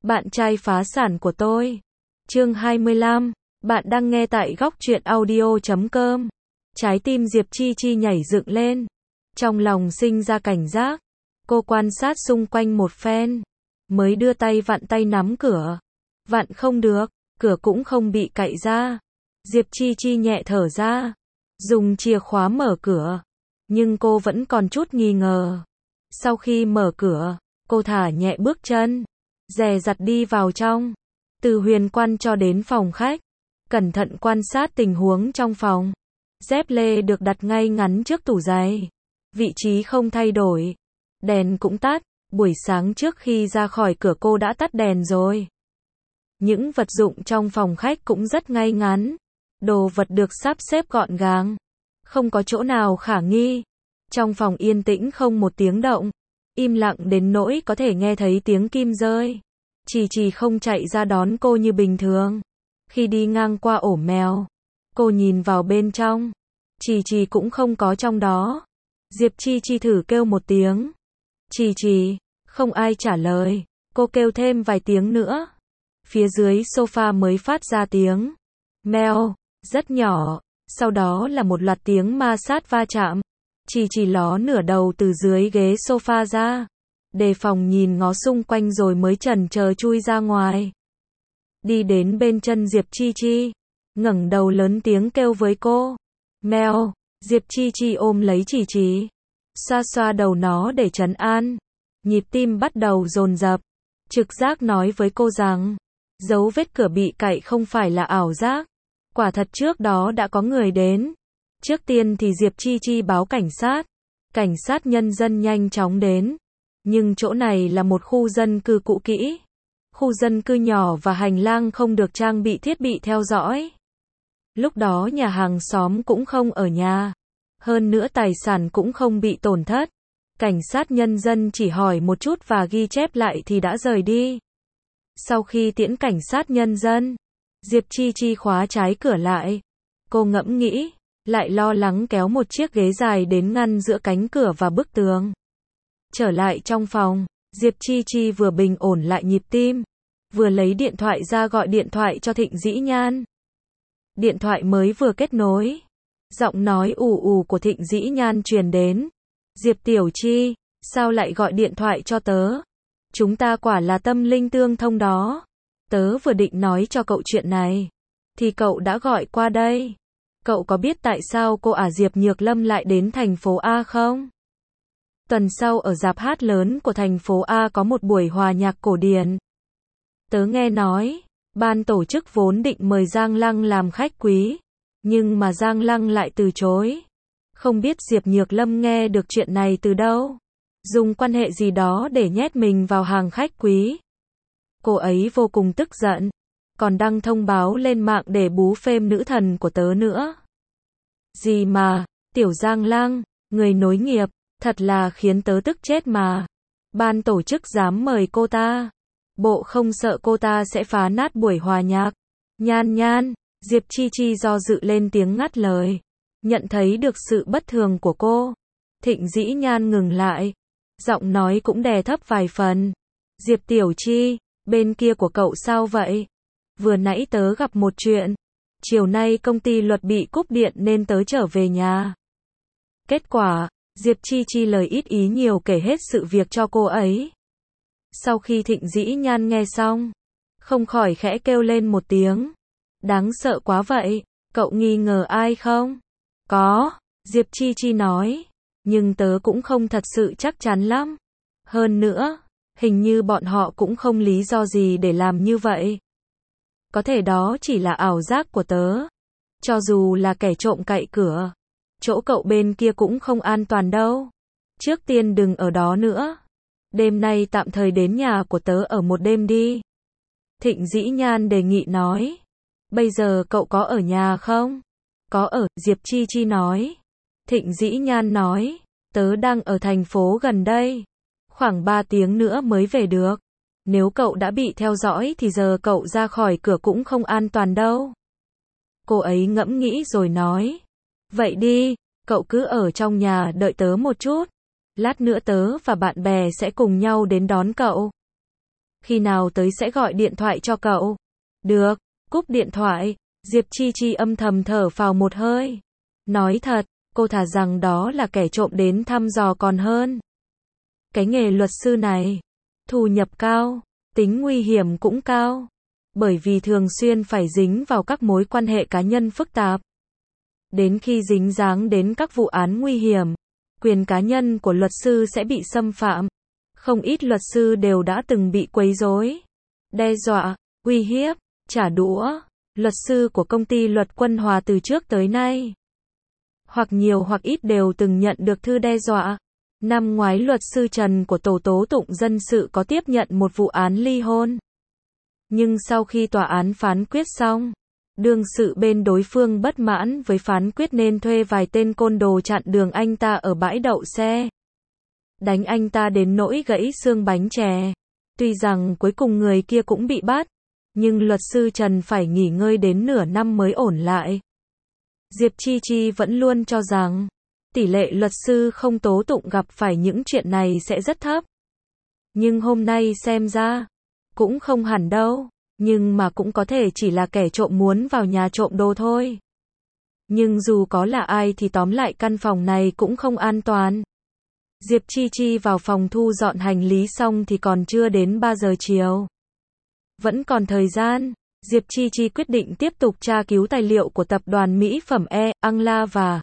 Bạn trai phá sản của tôi. Chương 25. Bạn đang nghe tại góc truyện audio.com. Trái tim Diệp Chi Chi nhảy dựng lên. Trong lòng sinh ra cảnh giác. Cô quan sát xung quanh một phen. Mới đưa tay vặn tay nắm cửa. Vặn không được, cửa cũng không bị cạy ra. Diệp Chi Chi nhẹ thở ra. Dùng chìa khóa mở cửa. Nhưng cô vẫn còn chút nghi ngờ. Sau khi mở cửa, cô thả nhẹ bước chân. Dè dặt đi vào trong. Từ huyền quan cho đến phòng khách. Cẩn thận quan sát tình huống trong phòng. Dép lê được đặt ngay ngắn trước tủ giày. Vị trí không thay đổi. Đèn cũng tắt. Buổi sáng trước khi ra khỏi cửa cô đã tắt đèn rồi. Những vật dụng trong phòng khách cũng rất ngay ngắn. Đồ vật được sắp xếp gọn gàng. Không có chỗ nào khả nghi. Trong phòng yên tĩnh không một tiếng động. Im lặng đến nỗi có thể nghe thấy tiếng kim rơi. Chỉ không chạy ra đón cô như bình thường. Khi đi ngang qua ổ mèo, cô nhìn vào bên trong. Chỉ cũng không có trong đó. Diệp Chi Chi thử kêu một tiếng. Chỉ, không ai trả lời. Cô kêu thêm vài tiếng nữa. Phía dưới sofa mới phát ra tiếng meo, rất nhỏ. Sau đó là một loạt tiếng ma sát va chạm. Chỉ ló nửa đầu từ dưới ghế sofa ra. Đề phòng nhìn ngó xung quanh rồi mới chần chờ chui ra ngoài. Đi đến bên chân Diệp Chi Chi. Ngẩng đầu lớn tiếng kêu với cô. Mèo. Diệp Chi Chi ôm lấy Chỉ. Xoa xoa đầu nó để trấn an. Nhịp tim bắt đầu dồn dập. Trực giác nói với cô rằng, dấu vết cửa bị cạy không phải là ảo giác. Quả thật trước đó đã có người đến. Trước tiên thì Diệp Chi Chi báo cảnh sát. Cảnh sát nhân dân nhanh chóng đến. Nhưng chỗ này là một khu dân cư cũ kỹ. Khu dân cư nhỏ và hành lang không được trang bị thiết bị theo dõi. Lúc đó nhà hàng xóm cũng không ở nhà. Hơn nữa tài sản cũng không bị tổn thất. Cảnh sát nhân dân chỉ hỏi một chút và ghi chép lại thì đã rời đi. Sau khi tiễn cảnh sát nhân dân, Diệp Chi Chi khóa trái cửa lại. Cô ngẫm nghĩ, lại lo lắng kéo một chiếc ghế dài đến ngăn giữa cánh cửa và bức tường. Trở lại trong phòng, Diệp Chi Chi vừa bình ổn lại nhịp tim, vừa lấy điện thoại ra gọi điện thoại cho Thịnh Dĩ Nhan. Điện thoại mới vừa kết nối, giọng nói ù ù của Thịnh Dĩ Nhan truyền đến. Diệp Tiểu Chi, sao lại gọi điện thoại cho tớ? Chúng ta quả là tâm linh tương thông đó. Tớ vừa định nói cho cậu chuyện này, thì cậu đã gọi qua đây. Cậu có biết tại sao cô Diệp Nhược Lâm lại đến thành phố A không? Tuần sau ở rạp hát lớn của thành phố A có một buổi hòa nhạc cổ điển. Tớ nghe nói, ban tổ chức vốn định mời Giang Lăng làm khách quý, nhưng mà Giang Lăng lại từ chối. Không biết Diệp Nhược Lâm nghe được chuyện này từ đâu, dùng quan hệ gì đó để nhét mình vào hàng khách quý. Cô ấy vô cùng tức giận, còn đăng thông báo lên mạng để bú phêm nữ thần của tớ nữa. Gì mà, tiểu Giang Lăng, người nối nghiệp, thật là khiến tớ tức chết mà. Ban tổ chức dám mời cô ta, bộ không sợ cô ta sẽ phá nát buổi hòa nhạc. Nhan, Diệp Chi Chi do dự lên tiếng ngắt lời. Nhận thấy được sự bất thường của cô, Thịnh Dĩ Nhan ngừng lại. Giọng nói cũng đè thấp vài phần. Diệp Tiểu Chi, bên kia của cậu sao vậy? Vừa nãy tớ gặp một chuyện. Chiều nay công ty luật bị cúp điện nên tớ trở về nhà. Kết quả, Diệp Chi Chi lời ít ý nhiều kể hết sự việc cho cô ấy. Sau khi Thịnh Dĩ Nhan nghe xong, không khỏi khẽ kêu lên một tiếng. Đáng sợ quá vậy, cậu nghi ngờ ai không? Có, Diệp Chi Chi nói. Nhưng tớ cũng không thật sự chắc chắn lắm. Hơn nữa, hình như bọn họ cũng không lý do gì để làm như vậy. Có thể đó chỉ là ảo giác của tớ. Cho dù là kẻ trộm cậy cửa, chỗ cậu bên kia cũng không an toàn đâu. Trước tiên đừng ở đó nữa. Đêm nay tạm thời đến nhà của tớ ở một đêm đi. Thịnh Dĩ Nhan đề nghị nói. Bây giờ cậu có ở nhà không? Có ở, Diệp Chi Chi nói. Thịnh Dĩ Nhan nói. Tớ đang ở thành phố gần đây. Khoảng 3 tiếng nữa mới về được. Nếu cậu đã bị theo dõi thì giờ cậu ra khỏi cửa cũng không an toàn đâu. Cô ấy ngẫm nghĩ rồi nói. Vậy đi, cậu cứ ở trong nhà đợi tớ một chút. Lát nữa tớ và bạn bè sẽ cùng nhau đến đón cậu. Khi nào tới sẽ gọi điện thoại cho cậu. Được, cúp điện thoại, Diệp Chi Chi âm thầm thở phào một hơi. Nói thật, cô thà rằng đó là kẻ trộm đến thăm dò còn hơn. Cái nghề luật sư này, thu nhập cao, tính nguy hiểm cũng cao. Bởi vì thường xuyên phải dính vào các mối quan hệ cá nhân phức tạp. Đến khi dính dáng đến các vụ án nguy hiểm, quyền cá nhân của luật sư sẽ bị xâm phạm. Không ít luật sư đều đã từng bị quấy rối, đe dọa, uy hiếp, trả đũa. Luật sư của công ty Luật Quân Hòa từ trước tới nay, hoặc nhiều hoặc ít đều từng nhận được thư đe dọa. Năm ngoái luật sư Trần của tổ tố tụng dân sự có tiếp nhận một vụ án ly hôn. Nhưng sau khi tòa án phán quyết xong, đương sự bên đối phương bất mãn với phán quyết nên thuê vài tên côn đồ chặn đường anh ta ở bãi đậu xe. Đánh anh ta đến nỗi gãy xương bánh chè. Tuy rằng cuối cùng người kia cũng bị bắt, nhưng luật sư Trần phải nghỉ ngơi đến nửa năm mới ổn lại. Diệp Chi Chi vẫn luôn cho rằng, tỷ lệ luật sư không tố tụng gặp phải những chuyện này sẽ rất thấp. Nhưng hôm nay xem ra, cũng không hẳn đâu, nhưng mà cũng có thể chỉ là kẻ trộm muốn vào nhà trộm đồ thôi. Nhưng dù có là ai thì tóm lại căn phòng này cũng không an toàn. Diệp Chi Chi vào phòng thu dọn hành lý xong thì còn chưa đến 3 giờ chiều. Vẫn còn thời gian, Diệp Chi Chi quyết định tiếp tục tra cứu tài liệu của tập đoàn mỹ phẩm Angla và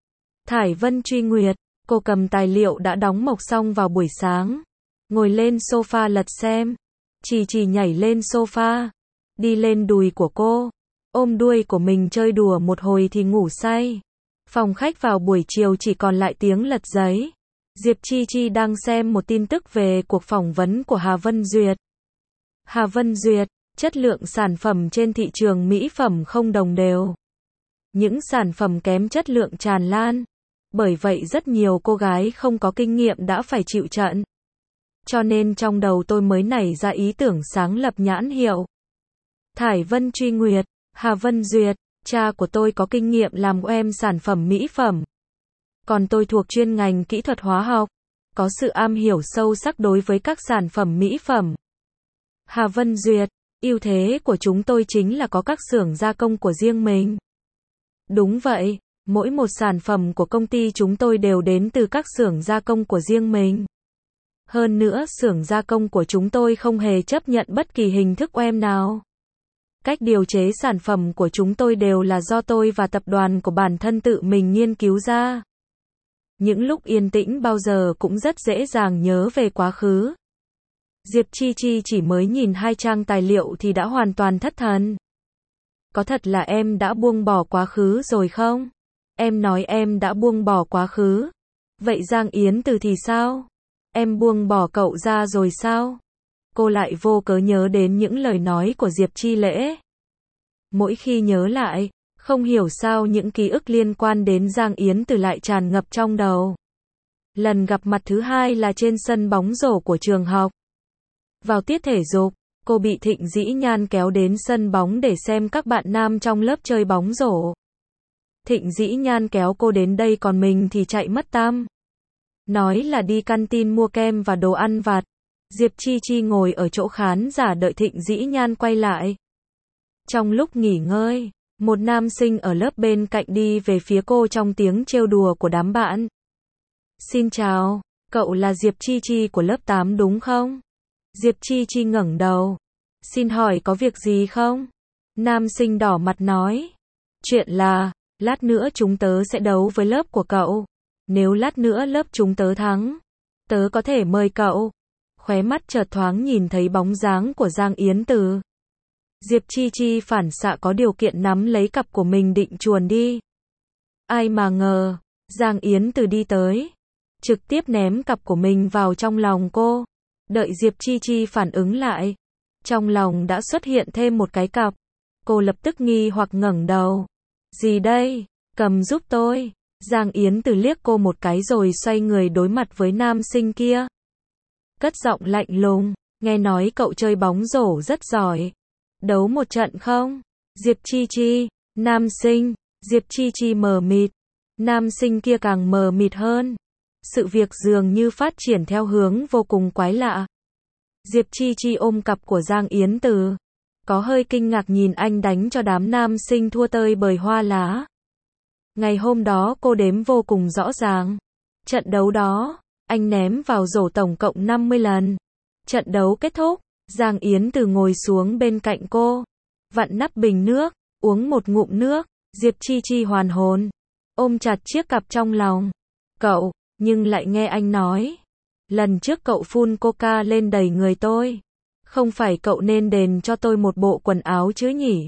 Thải Vân Truy Nguyệt. Cô cầm tài liệu đã đóng mộc xong vào buổi sáng, ngồi lên sofa lật xem. Chi Chi nhảy lên sofa, đi lên đùi của cô, ôm đuôi của mình chơi đùa một hồi thì ngủ say. Phòng khách vào buổi chiều chỉ còn lại tiếng lật giấy. Diệp Chi Chi đang xem một tin tức về cuộc phỏng vấn của Hà Vân Duyệt. Hà Vân Duyệt, chất lượng sản phẩm trên thị trường mỹ phẩm không đồng đều. Những sản phẩm kém chất lượng tràn lan. Bởi vậy rất nhiều cô gái không có kinh nghiệm đã phải chịu trận. Cho nên trong đầu tôi mới nảy ra ý tưởng sáng lập nhãn hiệu Thải Vân Truy Nguyệt. Hà Vân Duyệt, cha của tôi có kinh nghiệm làm OEM sản phẩm mỹ phẩm. Còn tôi thuộc chuyên ngành kỹ thuật hóa học, có sự am hiểu sâu sắc đối với các sản phẩm mỹ phẩm. Hà Vân Duyệt, ưu thế của chúng tôi chính là có các xưởng gia công của riêng mình. Đúng vậy, mỗi một sản phẩm của công ty chúng tôi đều đến từ các xưởng gia công của riêng mình. Hơn nữa xưởng gia công của chúng tôi không hề chấp nhận bất kỳ hình thức OEM nào. Cách điều chế sản phẩm của chúng tôi đều là do tôi và tập đoàn của bản thân tự mình nghiên cứu ra. Những lúc yên tĩnh bao giờ cũng rất dễ dàng nhớ về quá khứ. Diệp Chi Chi chỉ mới nhìn 2 trang tài liệu thì đã hoàn toàn thất thần. Có thật là em đã buông bỏ quá khứ rồi không? Em nói em đã buông bỏ quá khứ. Vậy Giang Yến Từ thì sao? Em buông bỏ cậu ra rồi sao? Cô lại vô cớ nhớ đến những lời nói của Diệp Chi Lễ. Mỗi khi nhớ lại, không hiểu sao những ký ức liên quan đến Giang Yến Từ lại tràn ngập trong đầu. Lần gặp mặt thứ hai là trên sân bóng rổ của trường học. Vào tiết thể dục, cô bị Thịnh Dĩ Nhan kéo đến sân bóng để xem các bạn nam trong lớp chơi bóng rổ. Thịnh Dĩ Nhan kéo cô đến đây còn mình thì chạy mất tăm. Nói là đi canteen mua kem và đồ ăn vặt. Diệp Chi Chi ngồi ở chỗ khán giả đợi Thịnh Dĩ Nhan quay lại. Trong lúc nghỉ ngơi, một nam sinh ở lớp bên cạnh đi về phía cô trong tiếng trêu đùa của đám bạn. Xin chào, cậu là Diệp Chi Chi của lớp 8 đúng không? Diệp Chi Chi ngẩng đầu. Xin hỏi có việc gì không? Nam sinh đỏ mặt nói. Chuyện là, lát nữa chúng tớ sẽ đấu với lớp của cậu. Nếu lát nữa lớp chúng tớ thắng, tớ có thể mời cậu. Khóe mắt chợt thoáng nhìn thấy bóng dáng của Giang Yến Từ. Diệp Chi Chi phản xạ có điều kiện nắm lấy cặp của mình định chuồn đi. Ai mà ngờ, Giang Yến Từ đi tới, trực tiếp ném cặp của mình vào trong lòng cô. Đợi Diệp Chi Chi phản ứng lại, trong lòng đã xuất hiện thêm một cái cặp. Cô lập tức nghi hoặc ngẩng đầu. Gì đây? Cầm giúp tôi. Giang Yến Từ liếc cô một cái rồi xoay người đối mặt với nam sinh kia. Cất giọng lạnh lùng, nghe nói cậu chơi bóng rổ rất giỏi. Đấu một trận không? Diệp Chi Chi, nam sinh. Diệp Chi Chi mờ mịt. Nam sinh kia càng mờ mịt hơn. Sự việc dường như phát triển theo hướng vô cùng quái lạ. Diệp Chi Chi ôm cặp của Giang Yến Từ, có hơi kinh ngạc nhìn anh đánh cho đám nam sinh thua tơi bời hoa lá. Ngày hôm đó cô đếm vô cùng rõ ràng. Trận đấu đó, anh ném vào rổ tổng cộng 50 lần. Trận đấu kết thúc, Giang Yến Từ ngồi xuống bên cạnh cô, vặn nắp bình nước, uống một ngụm nước. Diệp Chi Chi hoàn hồn, ôm chặt chiếc cặp trong lòng. Cậu, nhưng lại nghe anh nói, lần trước cậu phun coca lên đầy người tôi. Không phải cậu nên đền cho tôi một bộ quần áo chứ nhỉ?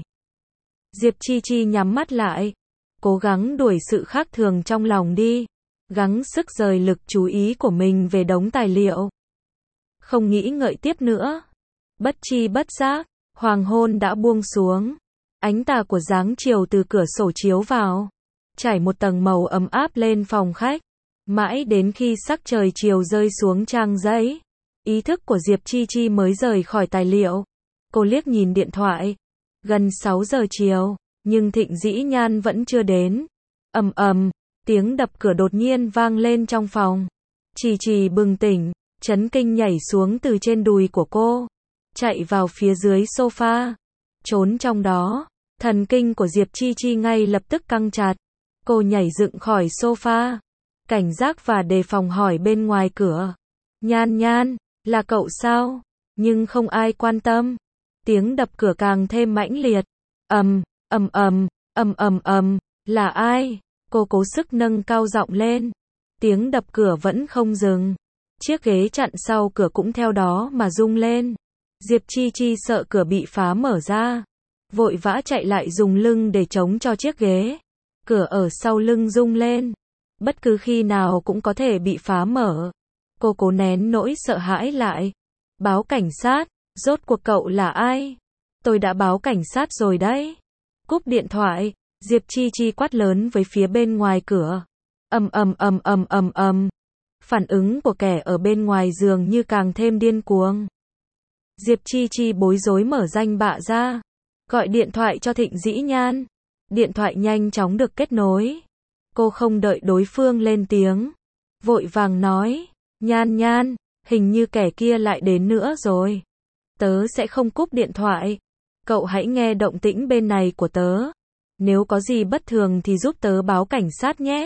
Diệp Chi Chi nhắm mắt lại, cố gắng đuổi sự khác thường trong lòng đi, gắng sức rời lực chú ý của mình về đống tài liệu. Không nghĩ ngợi tiếp nữa. Bất chi bất giác, hoàng hôn đã buông xuống. Ánh tà của dáng chiều từ cửa sổ chiếu vào, trải một tầng màu ấm áp lên phòng khách. Mãi đến khi sắc trời chiều rơi xuống trang giấy, ý thức của Diệp Chi Chi mới rời khỏi tài liệu. Cô liếc nhìn điện thoại. Gần 6 giờ chiều, nhưng Thịnh Dĩ Nhan vẫn chưa đến. Ầm ầm, tiếng đập cửa đột nhiên vang lên trong phòng. Chi Chi bừng tỉnh, chấn kinh nhảy xuống từ trên đùi của cô, chạy vào phía dưới sofa. Trốn trong đó, thần kinh của Diệp Chi Chi ngay lập tức căng chặt. Cô nhảy dựng khỏi sofa, cảnh giác và đề phòng hỏi bên ngoài cửa. Nhan Nhan, là cậu sao? Nhưng không ai quan tâm. Tiếng đập cửa càng thêm mãnh liệt. Ầm, ầm ầm, ầm ầm ầm, là ai? Cô cố sức nâng cao giọng lên. Tiếng đập cửa vẫn không dừng. Chiếc ghế chặn sau cửa cũng theo đó mà rung lên. Diệp Chi Chi sợ cửa bị phá mở ra, vội vã chạy lại dùng lưng để chống cho chiếc ghế. Cửa ở sau lưng rung lên, bất cứ khi nào cũng có thể bị phá mở. Cô cố nén nỗi sợ hãi lại. Báo cảnh sát, rốt cuộc cậu là ai? Tôi đã báo cảnh sát rồi đấy. Cúp điện thoại, Diệp Chi Chi quát lớn với phía bên ngoài cửa. Ầm ầm ầm ầm ầm ầm. Phản ứng của kẻ ở bên ngoài giường như càng thêm điên cuồng. Diệp Chi Chi bối rối mở danh bạ ra, gọi điện thoại cho Thịnh Dĩ Nhan. Điện thoại nhanh chóng được kết nối. Cô không đợi đối phương lên tiếng, vội vàng nói, Nhan Nhan, hình như kẻ kia lại đến nữa rồi. Tớ sẽ không cúp điện thoại. Cậu hãy nghe động tĩnh bên này của tớ. Nếu có gì bất thường thì giúp tớ báo cảnh sát nhé.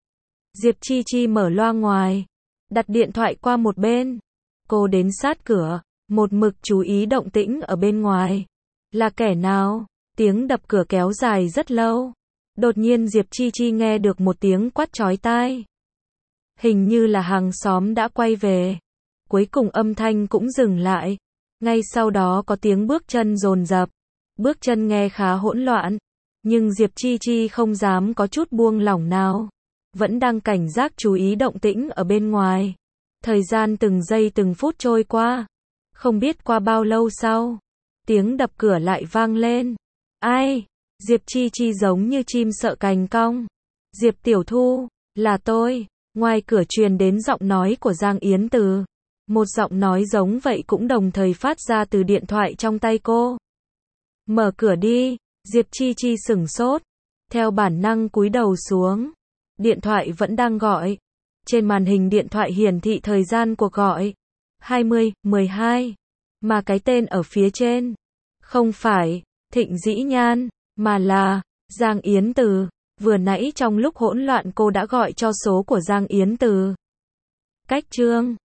Diệp Chi Chi mở loa ngoài, đặt điện thoại qua một bên. Cô đến sát cửa, một mực chú ý động tĩnh ở bên ngoài. Là kẻ nào? Tiếng đập cửa kéo dài rất lâu. Đột nhiên Diệp Chi Chi nghe được một tiếng quát chói tai. Hình như là hàng xóm đã quay về. Cuối cùng âm thanh cũng dừng lại. Ngay sau đó có tiếng bước chân dồn dập. Bước chân nghe khá hỗn loạn, nhưng Diệp Chi Chi không dám có chút buông lỏng nào. Vẫn đang cảnh giác chú ý động tĩnh ở bên ngoài. Thời gian từng giây từng phút trôi qua. Không biết qua bao lâu sau, tiếng đập cửa lại vang lên. Ai? Diệp Chi Chi giống như chim sợ cành cong. Diệp Tiểu Thu, là tôi. Ngoài cửa truyền đến giọng nói của Giang Yến Từ. Một giọng nói giống vậy cũng đồng thời phát ra từ điện thoại trong tay cô. Mở cửa đi. Diệp Chi Chi sửng sốt, theo bản năng cúi đầu xuống. Điện thoại vẫn đang gọi. Trên màn hình điện thoại hiển thị thời gian cuộc gọi 20:12, mà cái tên ở phía trên không phải Thịnh Dĩ Nhan, mà là Giang Yến Từ. Vừa nãy trong lúc hỗn loạn cô đã gọi cho số của Giang Yến Từ. Cách chương